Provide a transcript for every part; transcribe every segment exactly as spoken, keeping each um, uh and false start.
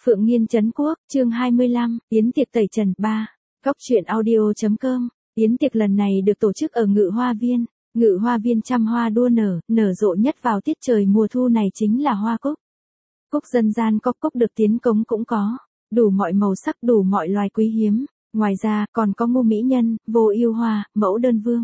Phượng Nghiên trấn quốc, chương hai mươi lăm, yến tiệc tẩy trần, ba. Cóc truyện audio chấm com. Yến tiệc lần này được tổ chức ở Ngự Hoa Viên. Ngự Hoa Viên trăm hoa đua nở, nở rộ nhất vào tiết trời mùa thu này chính là hoa cúc. Cúc dân gian có, cúc được tiến cống cũng có, đủ mọi màu sắc, đủ mọi loài quý hiếm. Ngoài ra, còn có ngô mỹ nhân, vô ưu hoa, mẫu đơn vương.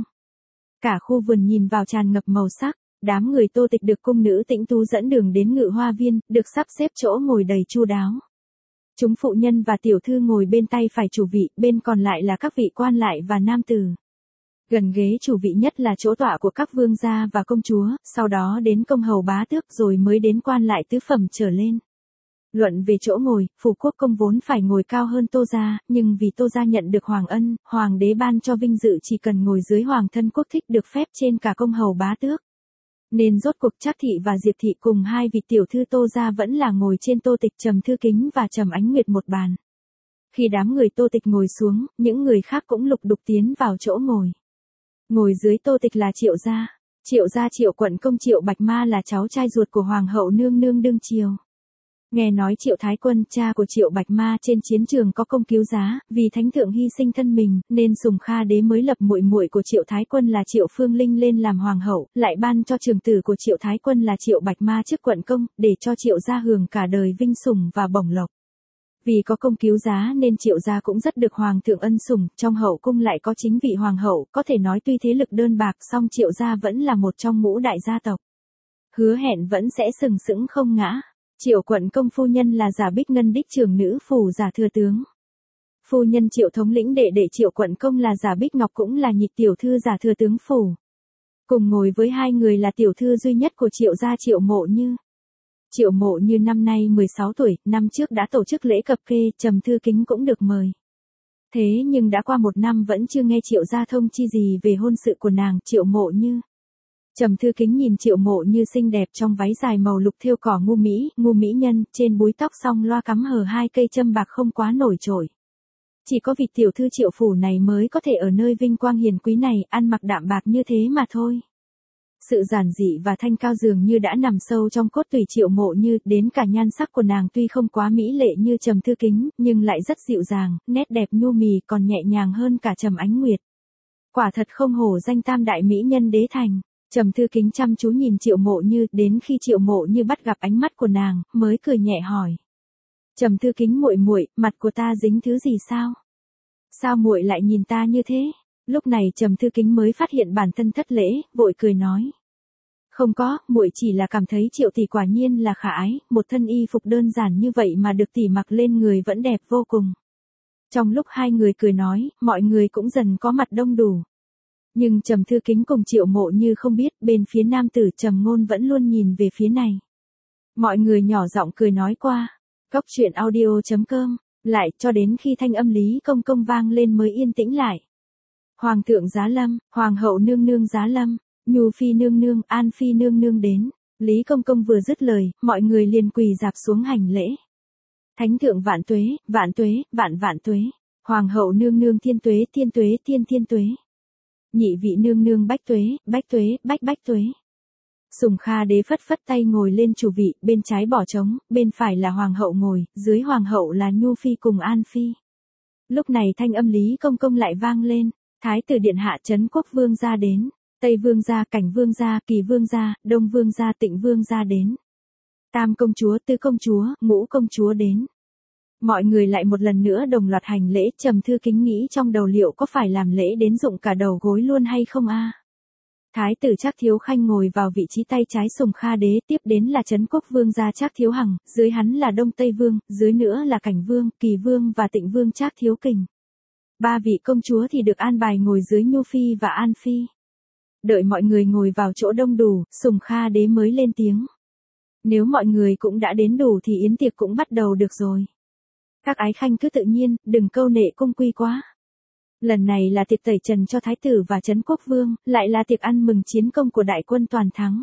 Cả khu vườn nhìn vào tràn ngập màu sắc. Đám người Tô Tịch được cung nữ Tĩnh Tú dẫn đường đến Ngự Hoa Viên, được sắp xếp chỗ ngồi đầy chu đáo. Chúng phụ nhân và tiểu thư ngồi bên tay phải chủ vị, bên còn lại là các vị quan lại và nam tử. Gần ghế chủ vị nhất là chỗ tọa của các vương gia và công chúa, sau đó đến công hầu bá tước rồi mới đến quan lại tứ phẩm trở lên. Luận về chỗ ngồi, phủ quốc công vốn phải ngồi cao hơn Tô gia, nhưng vì Tô gia nhận được hoàng ân, hoàng đế ban cho vinh dự chỉ cần ngồi dưới hoàng thân quốc thích được phép trên cả công hầu bá tước. Nên rốt cuộc Trác thị và Diệp thị cùng hai vị tiểu thư Tô gia vẫn là ngồi trên Tô Tịch, Trầm Thư Kính và Trầm Ánh Nguyệt một bàn. Khi đám người Tô Tịch ngồi xuống, những người khác cũng lục đục tiến vào chỗ ngồi. Ngồi dưới Tô Tịch là Triệu gia. Triệu gia Triệu quận công Triệu Bạch Ma là cháu trai ruột của hoàng hậu nương nương đương triều. Nghe nói Triệu Thái Quân, cha của Triệu Bạch Ma trên chiến trường có công cứu giá, vì thánh thượng hy sinh thân mình, nên Sùng Kha đế mới lập muội muội của Triệu Thái Quân là Triệu Phương Linh lên làm hoàng hậu, lại ban cho trưởng tử của Triệu Thái Quân là Triệu Bạch Ma chức quận công, để cho Triệu gia hưởng cả đời vinh sủng và bổng lộc. Vì có công cứu giá nên Triệu gia cũng rất được hoàng thượng ân sủng, trong hậu cung lại có chính vị hoàng hậu, có thể nói tuy thế lực đơn bạc song Triệu gia vẫn là một trong ngũ đại gia tộc. Hứa hẹn vẫn sẽ sừng sững không ngã. Triệu quận công phu nhân là Giả Bích Ngân đích trưởng nữ phủ Giả thừa tướng. Phu nhân Triệu thống lĩnh đệ đệ Triệu quận công là Giả Bích Ngọc cũng là nhị tiểu thư Giả thừa tướng phủ. Cùng ngồi với hai người là tiểu thư duy nhất của Triệu gia Triệu Mộ Như. Triệu Mộ Như năm nay mười sáu tuổi, năm trước đã tổ chức lễ cập kê, Trầm Thư Kính cũng được mời. Thế nhưng đã qua một năm vẫn chưa nghe Triệu gia thông chi gì về hôn sự của nàng, Triệu Mộ Như. Trầm Thư Kính nhìn Triệu Mộ Như xinh đẹp trong váy dài màu lục thêu cỏ ngu mỹ, ngu mỹ nhân, trên búi tóc song loa cắm hờ hai cây châm bạc không quá nổi trội. Chỉ có vị tiểu thư Triệu phủ này mới có thể ở nơi vinh quang hiền quý này, ăn mặc đạm bạc như thế mà thôi. Sự giản dị và thanh cao dường như đã nằm sâu trong cốt tủy Triệu Mộ Như, đến cả nhan sắc của nàng tuy không quá mỹ lệ như Trầm Thư Kính, nhưng lại rất dịu dàng, nét đẹp nhu mì còn nhẹ nhàng hơn cả Trầm Ánh Nguyệt. Quả thật không hổ danh tam đại mỹ nhân đế thành. Trầm Thư Kính chăm chú nhìn Triệu Mộ Như, đến khi Triệu Mộ Như bắt gặp ánh mắt của nàng, mới cười nhẹ hỏi. Trầm Thư Kính muội muội, mặt của ta dính thứ gì sao? Sao muội lại nhìn ta như thế? Lúc này Trầm Thư Kính mới phát hiện bản thân thất lễ, vội cười nói. Không có, muội chỉ là cảm thấy Triệu tỷ quả nhiên là khả ái, một thân y phục đơn giản như vậy mà được tỷ mặc lên người vẫn đẹp vô cùng. Trong lúc hai người cười nói, mọi người cũng dần có mặt đông đủ. Nhưng Trầm Thư Kính cùng Triệu Mộ Như không biết, bên phía nam tử Trầm Ngôn vẫn luôn nhìn về phía này. Mọi người nhỏ giọng cười nói qua. Cóc truyện audio chấm com. Lại, cho đến khi thanh âm Lý Công Công vang lên mới yên tĩnh lại. Hoàng thượng giá lâm, Hoàng hậu nương nương giá lâm, Nhu phi nương nương, An phi nương nương đến. Lý Công Công vừa dứt lời, mọi người liền quỳ rạp xuống hành lễ. Thánh thượng vạn tuế, vạn tuế, vạn vạn tuế. Hoàng hậu nương nương thiên tuế, thiên tuế, thiên thiên tuế. Nhị vị nương nương bách tuế, bách tuế, bách bách tuế. Sùng Kha đế phất phất tay ngồi lên chủ vị, bên trái bỏ trống, bên phải là hoàng hậu ngồi, dưới hoàng hậu là Nhu phi cùng An phi. Lúc này thanh âm Lý Công Công lại vang lên, Thái tử điện hạ Trấn Quốc vương gia đến, Tây vương gia, Cảnh vương gia, Kỳ vương gia, Đông vương gia, Tịnh vương gia đến. Tam công chúa, Tứ công chúa, Ngũ công chúa đến. Mọi người lại một lần nữa đồng loạt hành lễ. Trầm Thư Kính nghĩ trong đầu liệu có phải làm lễ đến rụng cả đầu gối luôn hay không a? Thái tử Trác Thiếu Khanh ngồi vào vị trí tay trái Sùng Kha đế, tiếp đến là Trấn Quốc vương gia Trác Thiếu Hằng, dưới hắn là Đông Tây vương, dưới nữa là Cảnh vương, Kỳ vương và Tịnh vương Trác Thiếu Kình. Ba vị công chúa thì được an bài ngồi dưới Nhu phi và An phi. Đợi mọi người ngồi vào chỗ đông đủ, Sùng Kha đế mới lên tiếng. Nếu mọi người cũng đã đến đủ thì yến tiệc cũng bắt đầu được rồi. Các ái khanh cứ tự nhiên, đừng câu nệ cung quy quá. Lần này là tiệc tẩy trần cho thái tử và Trấn Quốc vương, lại là tiệc ăn mừng chiến công của đại quân toàn thắng.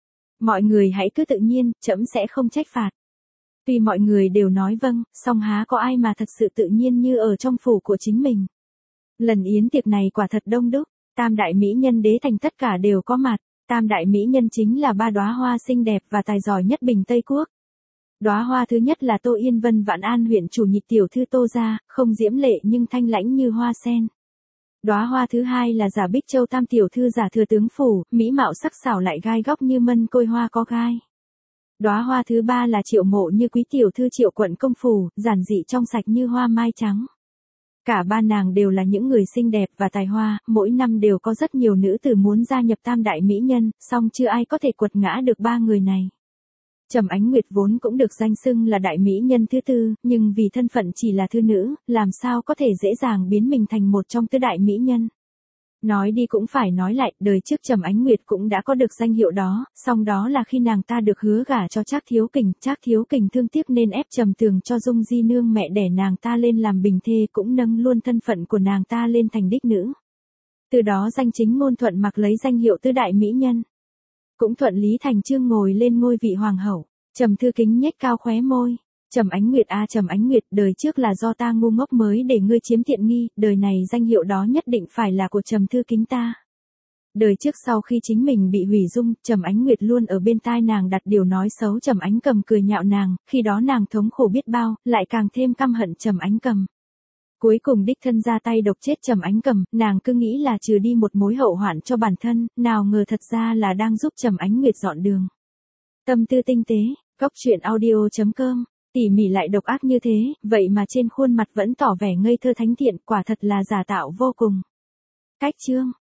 Mọi người hãy cứ tự nhiên, trẫm sẽ không trách phạt. Tuy mọi người đều nói vâng, song há có ai mà thật sự tự nhiên như ở trong phủ của chính mình. Lần yến tiệc này quả thật đông đúc, tam đại mỹ nhân đế thành tất cả đều có mặt. Tam đại mỹ nhân chính là ba đóa hoa xinh đẹp và tài giỏi nhất Bình Tây Quốc. Đóa hoa thứ nhất là Tô Yên Vân Vạn An huyện chủ nhị tiểu thư Tô gia, không diễm lệ nhưng thanh lãnh như hoa sen. Đóa hoa thứ hai là Giả Bích Châu tam tiểu thư Giả thừa tướng phủ, mỹ mạo sắc sảo lại gai góc như mân côi hoa có gai. Đóa hoa thứ ba là Triệu Mộ như quý tiểu thư Triệu quận công phủ, giản dị trong sạch như hoa mai trắng. Cả ba nàng đều là những người xinh đẹp và tài hoa, mỗi năm đều có rất nhiều nữ tử muốn gia nhập tam đại mỹ nhân, song chưa ai có thể quật ngã được ba người này. Trầm Ánh Nguyệt vốn cũng được danh xưng là đại mỹ nhân thứ tư, nhưng vì thân phận chỉ là thư nữ, làm sao có thể dễ dàng biến mình thành một trong tứ đại mỹ nhân. Nói đi cũng phải nói lại, đời trước Trầm Ánh Nguyệt cũng đã có được danh hiệu đó, song đó là khi nàng ta được hứa gả cho Trác Thiếu Kình, Trác Thiếu Kình thương tiếc nên ép Trầm Tường cho Dung Di nương mẹ đẻ nàng ta lên làm bình thê, cũng nâng luôn thân phận của nàng ta lên thành đích nữ. Từ đó danh chính ngôn thuận mặc lấy danh hiệu tứ đại mỹ nhân. Cũng thuận lý thành chương ngồi lên ngôi vị hoàng hậu. Trầm Thư Kính nhếch cao khóe môi. Trầm Ánh Nguyệt a à, Trầm Ánh Nguyệt, đời trước là do ta ngu ngốc mới để ngươi chiếm tiện nghi, đời này danh hiệu đó nhất định phải là của Trầm Thư Kính ta. Đời trước sau khi chính mình bị hủy dung, Trầm Ánh Nguyệt luôn ở bên tai nàng đặt điều nói xấu Trầm Ánh Cầm cười nhạo nàng, khi đó nàng thống khổ biết bao, lại càng thêm căm hận Trầm Ánh Cầm. Cuối cùng đích thân ra tay độc chết Trầm Ánh Cầm, nàng cứ nghĩ là trừ đi một mối hậu hoạn cho bản thân, nào ngờ thật ra là đang giúp Trầm Ánh Nguyệt dọn đường. Tâm tư tinh tế, Cóc truyện audio chấm com, tỉ mỉ lại độc ác như thế, vậy mà trên khuôn mặt vẫn tỏ vẻ ngây thơ thánh thiện, quả thật là giả tạo vô cùng. Cách chương